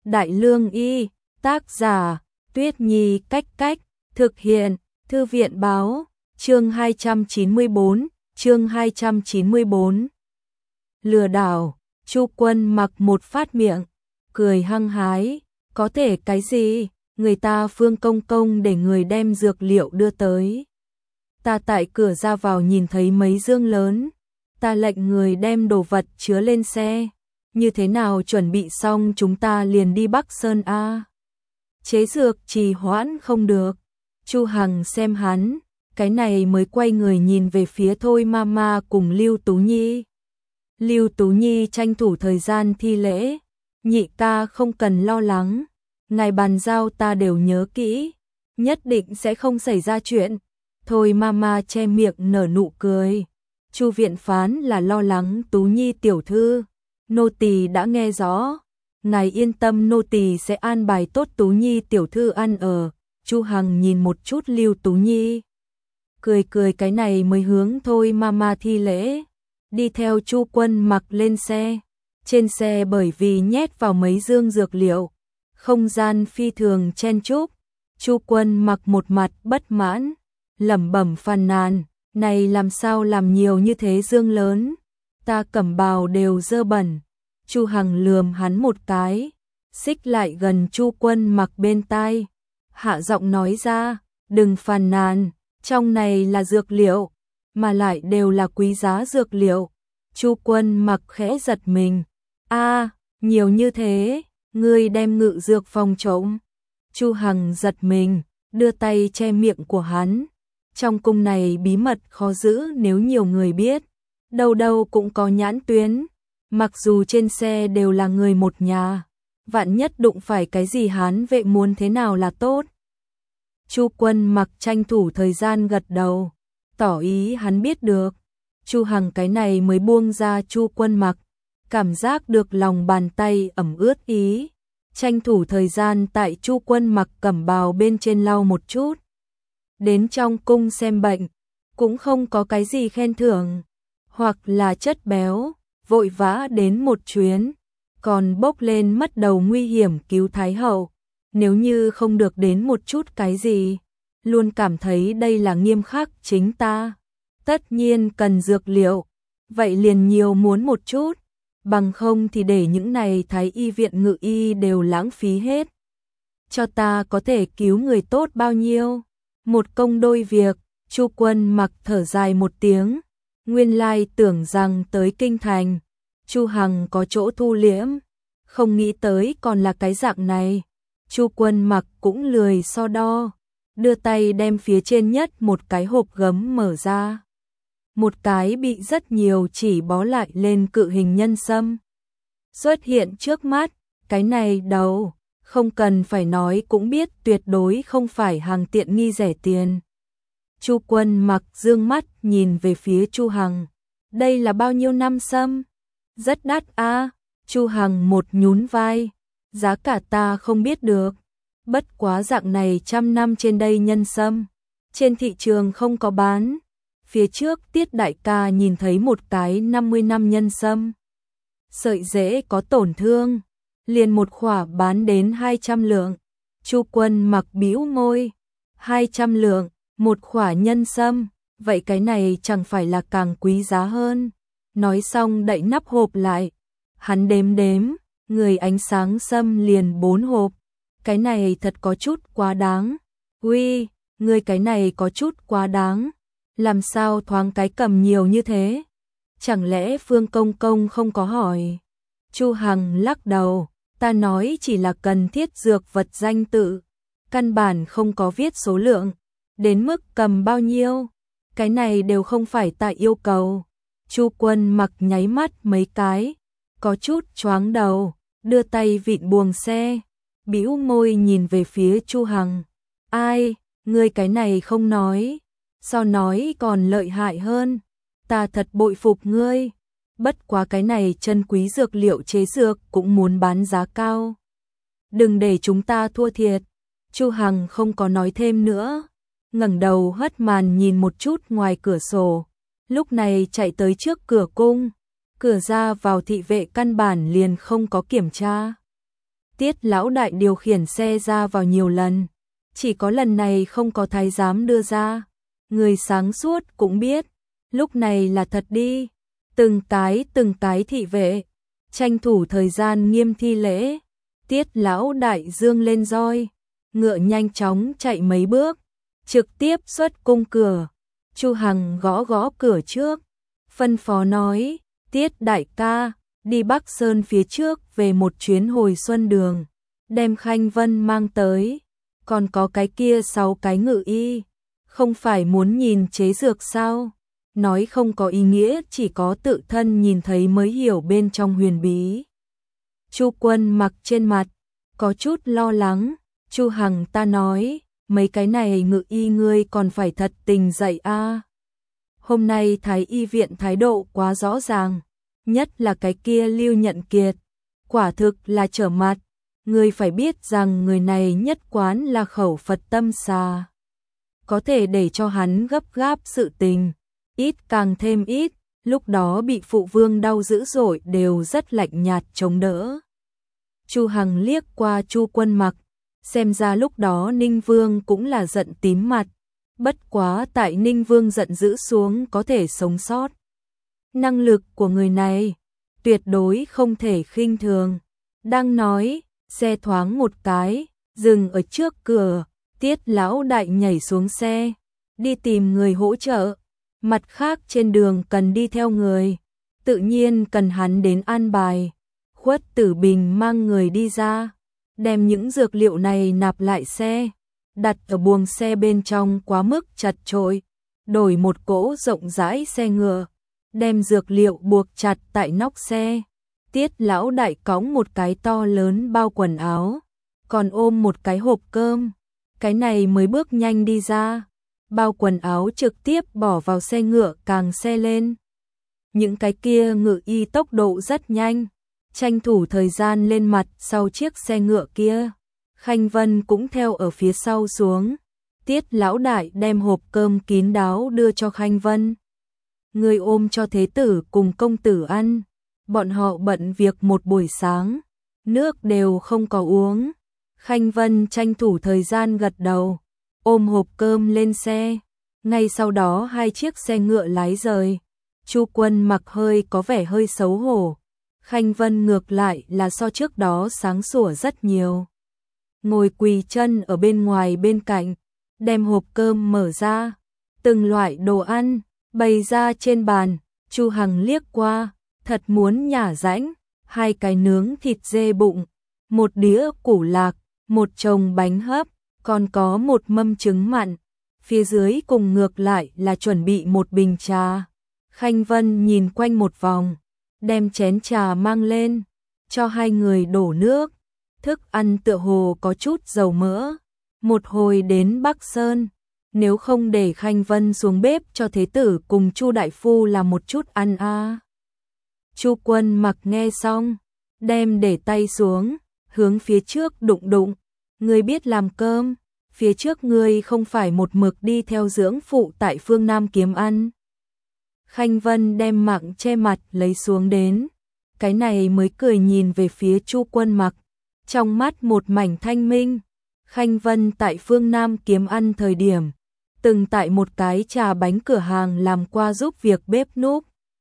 Đại Lương Y, tác giả, Tuyết Nhi Cách Cách, thực hiện, Thư viện báo, chương 294, chương 294. Lừa đảo, Chu Quân Mặc một phát miệng, cười hăng hái, có thể cái gì, người ta Phương Công Công để người đem dược liệu đưa tới. Ta tại cửa ra vào nhìn thấy mấy dương lớn, ta lệnh người đem đồ vật chứa lên xe. Như thế nào chuẩn bị xong chúng ta liền đi Bắc Sơn a. Chế dược trì hoãn không được. Chu Hằng xem hắn, cái này mới quay người nhìn về phía Thôi Mama cùng Lưu Tú Nhi. Lưu Tú Nhi tranh thủ thời gian thi lễ, nhị ca không cần lo lắng, ngài bàn giao ta đều nhớ kỹ, nhất định sẽ không xảy ra chuyện. Thôi Mama che miệng nở nụ cười. Chu viện phán là lo lắng Tú Nhi tiểu thư. Nô tỳ đã nghe rõ, ngài yên tâm, nô tỳ sẽ an bài tốt Tú Nhi tiểu thư ăn ở. Chu Hằng nhìn một chút Lưu Tú Nhi, cười cười, cái này mới hướng Thôi Mama thi lễ, đi theo Chu Quân Mặc lên xe. Trên xe bởi vì nhét vào mấy dương dược liệu, không gian phi thường chen chúc. Chu Quân Mặc một mặt bất mãn, lẩm bẩm phàn nàn, này làm sao làm nhiều như thế dương lớn, ta cẩm bào đều dơ bẩn. Chu Hằng lườm hắn một cái, xích lại gần Chu Quân Mặc bên tai, hạ giọng nói ra, đừng phàn nàn, trong này là dược liệu, mà lại đều là quý giá dược liệu. Chu Quân Mặc khẽ giật mình, a, nhiều như thế, ngươi đem ngự dược phòng trộm. Chu Hằng giật mình, đưa tay che miệng của hắn. Trong cung này bí mật khó giữ, nếu nhiều người biết, đâu đâu cũng có nhãn tuyến. Mặc dù trên xe đều là người một nhà, vạn nhất đụng phải cái gì Hán vệ muốn thế nào là tốt. Chu Quân Mặc tranh thủ thời gian gật đầu, tỏ ý hắn biết được. Chu Hằng cái này mới buông ra Chu Quân Mặc, cảm giác được lòng bàn tay ẩm ướt ý, tranh thủ thời gian tại Chu Quân Mặc cẩm bào bên trên lau một chút. Đến trong cung xem bệnh, cũng không có cái gì khen thưởng, hoặc là chất béo, vội vã đến một chuyến, còn bốc lên mất đầu nguy hiểm cứu Thái hậu. Nếu như không được đến một chút cái gì, luôn cảm thấy đây là nghiêm khắc chính ta. Tất nhiên cần dược liệu, vậy liền nhiều muốn một chút, bằng không thì để những này Thái y viện ngự y đều lãng phí hết. Cho ta có thể cứu người tốt bao nhiêu, một công đôi việc. Chu Quân Mặc thở dài một tiếng, nguyên lai tưởng rằng tới kinh thành, Chu Hằng có chỗ thu liễm, không nghĩ tới còn là cái dạng này. Chu Quân Mặc cũng lười so đo, đưa tay đem phía trên nhất một cái hộp gấm mở ra. Một cái bị rất nhiều chỉ bó lại lên cự hình nhân sâm xuất hiện trước mắt. Cái này đầu, không cần phải nói cũng biết tuyệt đối không phải hàng tiện nghi rẻ tiền. Chu Quân Mặc dương mắt nhìn về phía Chu Hằng, đây là bao nhiêu năm sâm? Rất đắt a. Chu Hằng một nhún vai, giá cả ta không biết được, bất quá dạng này trăm năm trên đây nhân sâm, trên thị trường không có bán. Phía trước Tiết đại ca nhìn thấy một cái 50 năm nhân sâm, sợi rễ có tổn thương, liền một khỏa bán đến 200 lượng. Chu Quân Mặc bĩu môi, 200 lượng, một khỏa nhân sâm, vậy cái này chẳng phải là càng quý giá hơn. Nói xong đậy nắp hộp lại, hắn đếm đếm, người ánh sáng sâm liền 4 hộp, cái này thật có chút quá đáng. Uy, người cái này có chút quá đáng, làm sao thoáng cái cầm nhiều như thế? Chẳng lẽ Phương Công Công không có hỏi? Chu Hằng lắc đầu, ta nói chỉ là cần thiết dược vật danh tự, căn bản không có viết số lượng, đến mức cầm bao nhiêu, cái này đều không phải ta yêu cầu. Chu Quân Mặc nháy mắt mấy cái, có chút choáng đầu, đưa tay vịn buồng xe, bĩu môi nhìn về phía Chu Hằng. Ai, ngươi cái này không nói, so nói còn lợi hại hơn, ta thật bội phục ngươi. Bất quá cái này chân quý dược liệu chế dược cũng muốn bán giá cao, đừng để chúng ta thua thiệt. Chu Hằng không có nói thêm nữa, ngẩng đầu hất màn nhìn một chút ngoài cửa sổ. Lúc này chạy tới trước cửa cung, cửa ra vào thị vệ căn bản liền không có kiểm tra. Tiết lão đại điều khiển xe ra vào nhiều lần, chỉ có lần này không có thái giám đưa ra. Người sáng suốt cũng biết, lúc này là thật đi. Từng cái thị vệ, tranh thủ thời gian nghiêm thi lễ. Tiết lão đại dương lên roi, ngựa nhanh chóng chạy mấy bước, trực tiếp xuất cung cửa. Chu Hằng gõ gõ cửa trước, phân phó nói, Tiết đại ca, đi Bắc Sơn phía trước về một chuyến hồi xuân đường, đem Khanh Vân mang tới, còn có cái kia 6 cái ngự y, không phải muốn nhìn chế dược sao? Nói không có ý nghĩa, chỉ có tự thân nhìn thấy mới hiểu bên trong huyền bí. Chu Quân Mặc trên mặt có chút lo lắng. Chu Hằng ta nói, mấy cái này ngự y ngươi còn phải thật tình dạy a. Hôm nay Thái y viện thái độ quá rõ ràng, nhất là cái kia Lưu Nhận Kiệt, quả thực là trở mặt. Ngươi phải biết rằng người này nhất quán là khẩu Phật tâm xà, có thể để cho hắn gấp gáp sự tình, ít càng thêm ít. Lúc đó bị phụ vương đau dữ dội đều rất lạnh nhạt chống đỡ. Chu Hằng liếc qua Chu Quân Mặc, xem ra lúc đó Ninh Vương cũng là giận tím mặt, bất quá tại Ninh Vương giận dữ xuống có thể sống sót. Năng lực của người này tuyệt đối không thể khinh thường. Đang nói, xe thoáng một cái, dừng ở trước cửa. Tiết lão đại nhảy xuống xe, đi tìm người hỗ trợ. Mặt khác trên đường cần đi theo người, tự nhiên cần hắn đến an bài. Khuất Tử Bình mang người đi ra, đem những dược liệu này nạp lại xe, đặt ở buồng xe bên trong quá mức chật chội, đổi một cỗ rộng rãi xe ngựa, đem dược liệu buộc chặt tại nóc xe. Tiết lão đại cõng một cái to lớn bao quần áo, còn ôm một cái hộp cơm, cái này mới bước nhanh đi ra. Bao quần áo trực tiếp bỏ vào xe ngựa càng xe lên. Những cái kia ngự y tốc độ rất nhanh, tranh thủ thời gian lên mặt sau chiếc xe ngựa kia. Khanh Vân cũng theo ở phía sau xuống. Tiết lão đại đem hộp cơm kín đáo đưa cho Khanh Vân. Người ôm cho thế tử cùng công tử ăn. Bọn họ bận việc một buổi sáng, nước đều không có uống. Khanh Vân tranh thủ thời gian gật đầu, ôm hộp cơm lên xe. Ngay sau đó 2 chiếc xe ngựa lái rời. Chu Quân Mặc hơi có vẻ hơi xấu hổ. Khanh Vân ngược lại là so trước đó sáng sủa rất nhiều. Ngồi quỳ chân ở bên ngoài bên cạnh, đem hộp cơm mở ra, từng loại đồ ăn bày ra trên bàn. Chu Hằng liếc qua, thật muốn nhả rãnh. 2 cái nướng thịt dê bụng, 1 đĩa củ lạc, 1 chồng bánh hấp, còn có 1 mâm trứng mặn. Phía dưới cùng ngược lại là chuẩn bị 1 bình trà. Khanh Vân nhìn quanh một vòng, đem chén trà mang lên, cho 2 người đổ nước. Thức ăn tựa hồ có chút dầu mỡ. Một hồi đến Bắc Sơn, nếu không để Khanh Vân xuống bếp cho thế tử cùng Chu đại phu làm một chút ăn a. Chu Quân Mặc nghe xong, đem để tay xuống, hướng phía trước đụng đụng. Ngươi biết làm cơm, phía trước ngươi không phải một mực đi theo dưỡng phụ tại phương Nam kiếm ăn. Khanh Vân đem mạng che mặt lấy xuống đến, cái này mới cười nhìn về phía Chu Quân Mặc, trong mắt một mảnh thanh minh. Khanh Vân tại phương Nam kiếm ăn thời điểm, từng tại một cái trà bánh cửa hàng làm qua giúp việc bếp núc.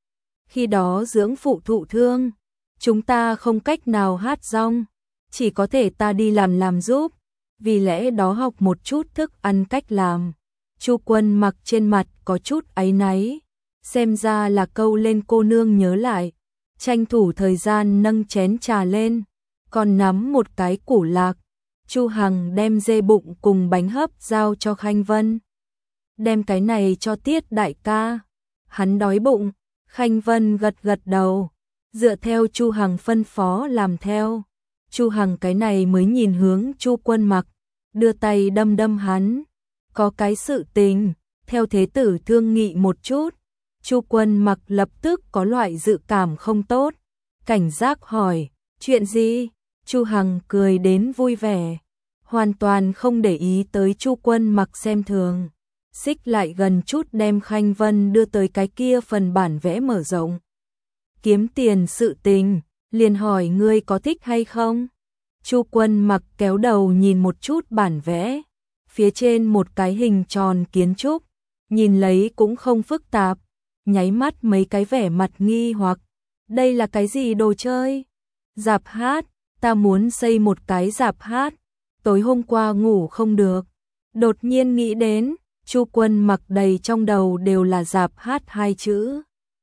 Khi đó dưỡng phụ thụ thương, chúng ta không cách nào hát rong, chỉ có thể ta đi làm giúp, vì lẽ đó học một chút thức ăn cách làm. Chu Quân Mặc trên mặt có chút áy náy, xem ra là câu lên cô nương nhớ lại, tranh thủ thời gian nâng chén trà lên, còn nắm một cái củ lạc. Chu Hằng đem dê bụng cùng bánh hấp giao cho Khanh Vân. Đem cái này cho Tiết đại ca, hắn đói bụng. Khanh Vân gật gật đầu, dựa theo Chu Hằng phân phó làm theo. Chu Hằng cái này mới nhìn hướng Chu Quân Mặc, đưa tay đâm đâm hắn. Có cái sự tình, theo thế tử thương nghị một chút. Chu Quân Mặc lập tức có loại dự cảm không tốt, cảnh giác hỏi, chuyện gì? Chu Hằng cười đến vui vẻ, hoàn toàn không để ý tới Chu Quân Mặc xem thường. Xích lại gần chút đem Khanh Vân đưa tới cái kia phần bản vẽ mở rộng. Kiếm tiền sự tình, liền hỏi ngươi có thích hay không? Chu Quân Mặc kéo đầu nhìn một chút bản vẽ, phía trên một cái hình tròn kiến trúc, nhìn lấy cũng không phức tạp, nháy mắt mấy cái vẻ mặt nghi hoặc, đây là cái gì đồ chơi? Rạp hát, ta muốn xây một cái rạp hát, tối hôm qua ngủ không được, đột nhiên nghĩ đến, Chu Quân Mặc đầy trong đầu đều là rạp hát hai chữ.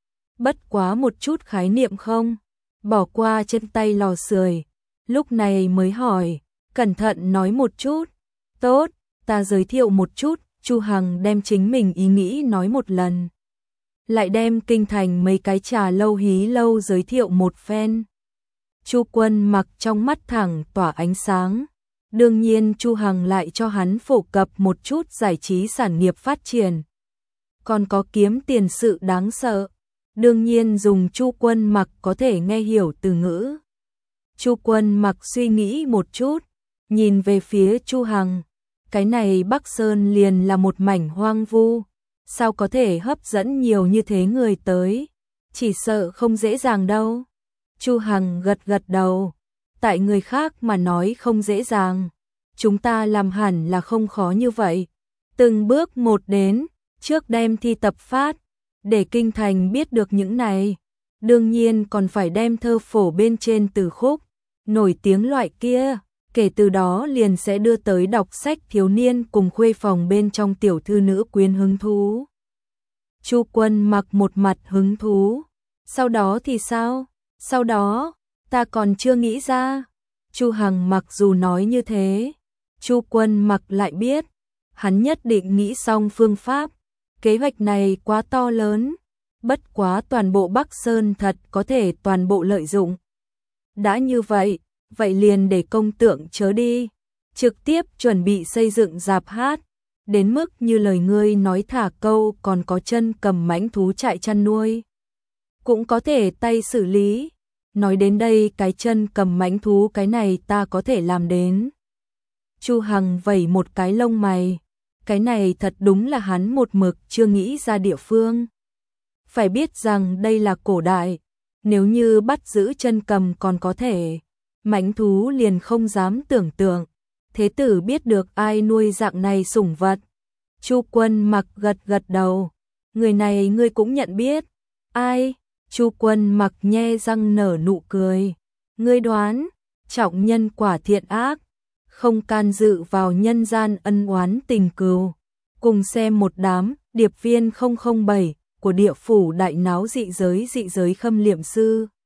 Bất quá một chút khái niệm không, bỏ qua trên tay lò sưởi, lúc này mới hỏi, cẩn thận nói một chút. Tốt, ta giới thiệu một chút. Chu Hằng đem chính mình ý nghĩ nói một lần, lại đem kinh thành mấy cái trà lâu hí lâu giới thiệu một phen. Chu Quân Mặc trong mắt thẳng tỏa ánh sáng. Đương nhiên Chu Hằng lại cho hắn phổ cập một chút giải trí sản nghiệp phát triển, còn có kiếm tiền sự đáng sợ. Đương nhiên dùng Chu Quân Mặc có thể nghe hiểu từ ngữ. Chu Quân Mặc suy nghĩ một chút, nhìn về phía Chu Hằng, cái này Bắc Sơn liền là một mảnh hoang vu, sao có thể hấp dẫn nhiều như thế người tới, chỉ sợ không dễ dàng đâu. Chu Hằng gật gật đầu, tại người khác mà nói không dễ dàng, chúng ta làm hẳn là không khó như vậy. Từng bước một đến, trước đem thi tập phát, để kinh thành biết được những này. Đương nhiên còn phải đem thơ phổ bên trên từ khúc, nổi tiếng loại kia, kể từ đó liền sẽ đưa tới đọc sách thiếu niên cùng khuê phòng bên trong tiểu thư nữ quyến hứng thú. Chu Quân Mặc một mặt hứng thú, sau đó thì sao? Sau đó, ta còn chưa nghĩ ra. Chu Hằng mặc dù nói như thế, Chu Quân Mặc lại biết, hắn nhất định nghĩ xong phương pháp, kế hoạch này quá to lớn, bất quá toàn bộ Bắc Sơn thật có thể toàn bộ lợi dụng. Đã như vậy, vậy liền để công tượng chớ đi, trực tiếp chuẩn bị xây dựng rạp hát, đến mức như lời ngươi nói thả câu còn có chân cầm mãnh thú trại chăn nuôi, cũng có thể tay xử lý. Nói đến đây cái chân cầm mãnh thú cái này ta có thể làm đến. Chu Hằng vẩy một cái lông mày, cái này thật đúng là hắn một mực chưa nghĩ ra địa phương. Phải biết rằng đây là cổ đại, nếu như bắt giữ chân cầm còn có thể, mãnh thú liền không dám tưởng tượng. Thế tử biết được ai nuôi dạng này sủng vật? Chu Quân Mặc gật gật đầu, người này ngươi cũng nhận biết. Ai? Chu Quân Mặc nhe răng nở nụ cười. Ngươi đoán, trọng nhân quả thiện ác, không can dự vào nhân gian ân oán tình cừu. Cùng xem một đám điệp viên 007 của địa phủ đại náo dị giới khâm liệm sư.